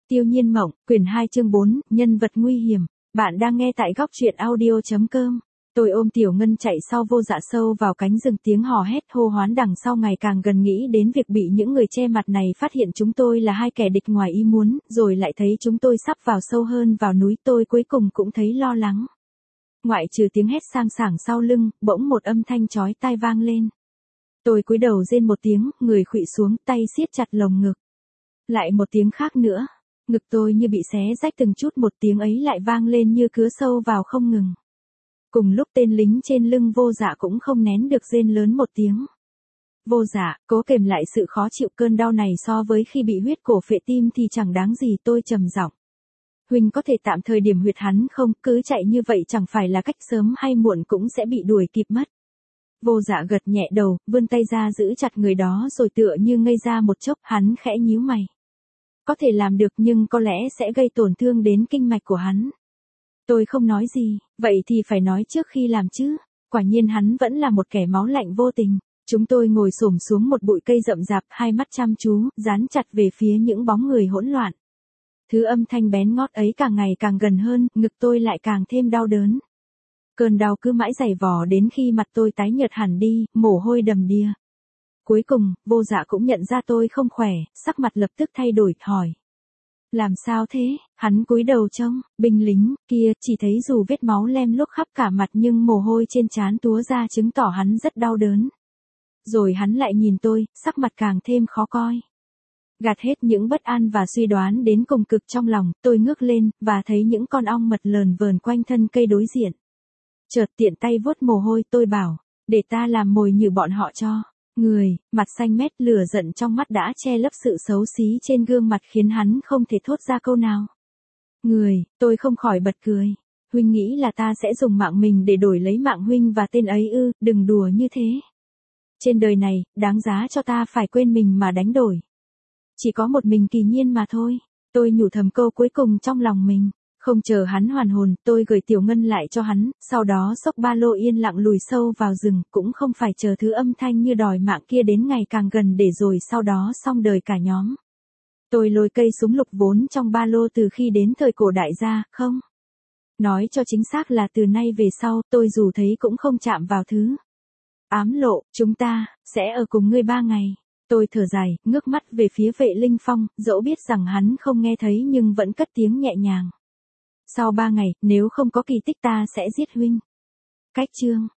Tiêu Nhiên Mộng, quyển 2 chương 4, nhân vật nguy hiểm. Bạn đang nghe tại góc truyện audio.com. Tôi ôm Tiểu Ngân chạy sau Vô Dạ sâu vào cánh rừng, tiếng hò hét hô hoán đằng sau ngày càng gần, nghĩ đến việc bị những người che mặt này phát hiện chúng tôi là hai kẻ địch ngoài ý muốn, rồi lại thấy chúng tôi sắp vào sâu hơn vào núi, tôi cuối cùng cũng thấy lo lắng. Ngoại trừ tiếng hét sang sảng sau lưng, bỗng một âm thanh chói tai vang lên. Tôi cúi đầu rên một tiếng, người khuỵu xuống, tay siết chặt lồng ngực. Lại một tiếng khác nữa. Ngực tôi như bị xé rách từng chút, một tiếng ấy lại vang lên như cứa sâu vào không ngừng. Cùng lúc tên lính trên lưng Vô Dạ cũng không nén được rên lớn một tiếng. Vô Dạ, cố kềm lại sự khó chịu, cơn đau này so với khi bị huyết cổ phệ tim thì chẳng đáng gì, tôi trầm giọng. Huynh có thể tạm thời điểm huyệt hắn không, cứ chạy như vậy chẳng phải là cách sớm hay muộn cũng sẽ bị đuổi kịp mất. Vô Dạ gật nhẹ đầu, vươn tay ra giữ chặt người đó rồi tựa như ngây ra một chốc, hắn khẽ nhíu mày. Có thể làm được nhưng có lẽ sẽ gây tổn thương đến kinh mạch của hắn. Tôi không nói gì, vậy thì phải nói trước khi làm chứ. Quả nhiên hắn vẫn là một kẻ máu lạnh vô tình. Chúng tôi ngồi xổm xuống một bụi cây rậm rạp, hai mắt chăm chú, dán chặt về phía những bóng người hỗn loạn. Thứ âm thanh bén ngót ấy càng ngày càng gần hơn, ngực tôi lại càng thêm đau đớn. Cơn đau cứ mãi giày vò đến khi mặt tôi tái nhợt hẳn đi, mồ hôi đầm đìa. Cuối cùng, Vô Dạ cũng nhận ra tôi không khỏe, sắc mặt lập tức thay đổi, hỏi. Làm sao thế? Hắn cúi đầu trông, binh lính kia chỉ thấy dù vết máu lem luốc khắp cả mặt nhưng mồ hôi trên trán túa ra chứng tỏ hắn rất đau đớn. Rồi hắn lại nhìn tôi, sắc mặt càng thêm khó coi. Gạt hết những bất an và suy đoán đến cùng cực trong lòng, tôi ngước lên, và thấy những con ong mật lờn vờn quanh thân cây đối diện. Chợt tiện tay vuốt mồ hôi, tôi bảo, để ta làm mồi nhử bọn họ cho. Người, mặt xanh mét, lửa giận trong mắt đã che lấp sự xấu xí trên gương mặt khiến hắn không thể thốt ra câu nào. Người, tôi không khỏi bật cười. Huynh nghĩ là ta sẽ dùng mạng mình để đổi lấy mạng huynh và tên ấy ư? Đừng đùa như thế. Trên đời này, đáng giá cho ta phải quên mình mà đánh đổi. Chỉ có một mình Kỳ Nhiên mà thôi. Tôi nhủ thầm câu cuối cùng trong lòng mình. Không chờ hắn hoàn hồn, tôi gửi Tiểu Ngân lại cho hắn, sau đó xốc ba lô yên lặng lùi sâu vào rừng, cũng không phải chờ thứ âm thanh như đòi mạng kia đến ngày càng gần để rồi sau đó xong đời cả nhóm. Tôi lôi cây súng lục vốn trong ba lô từ khi đến thời cổ đại ra, không. Nói cho chính xác là từ nay về sau, tôi dù thấy cũng không chạm vào thứ. Ám Lộ, chúng ta sẽ ở cùng ngươi 3 ngày. Tôi thở dài, ngước mắt về phía Vệ Linh Phong, dẫu biết rằng hắn không nghe thấy nhưng vẫn cất tiếng nhẹ nhàng. Sau 3 ngày, nếu không có kỳ tích ta sẽ giết huynh. Cách chương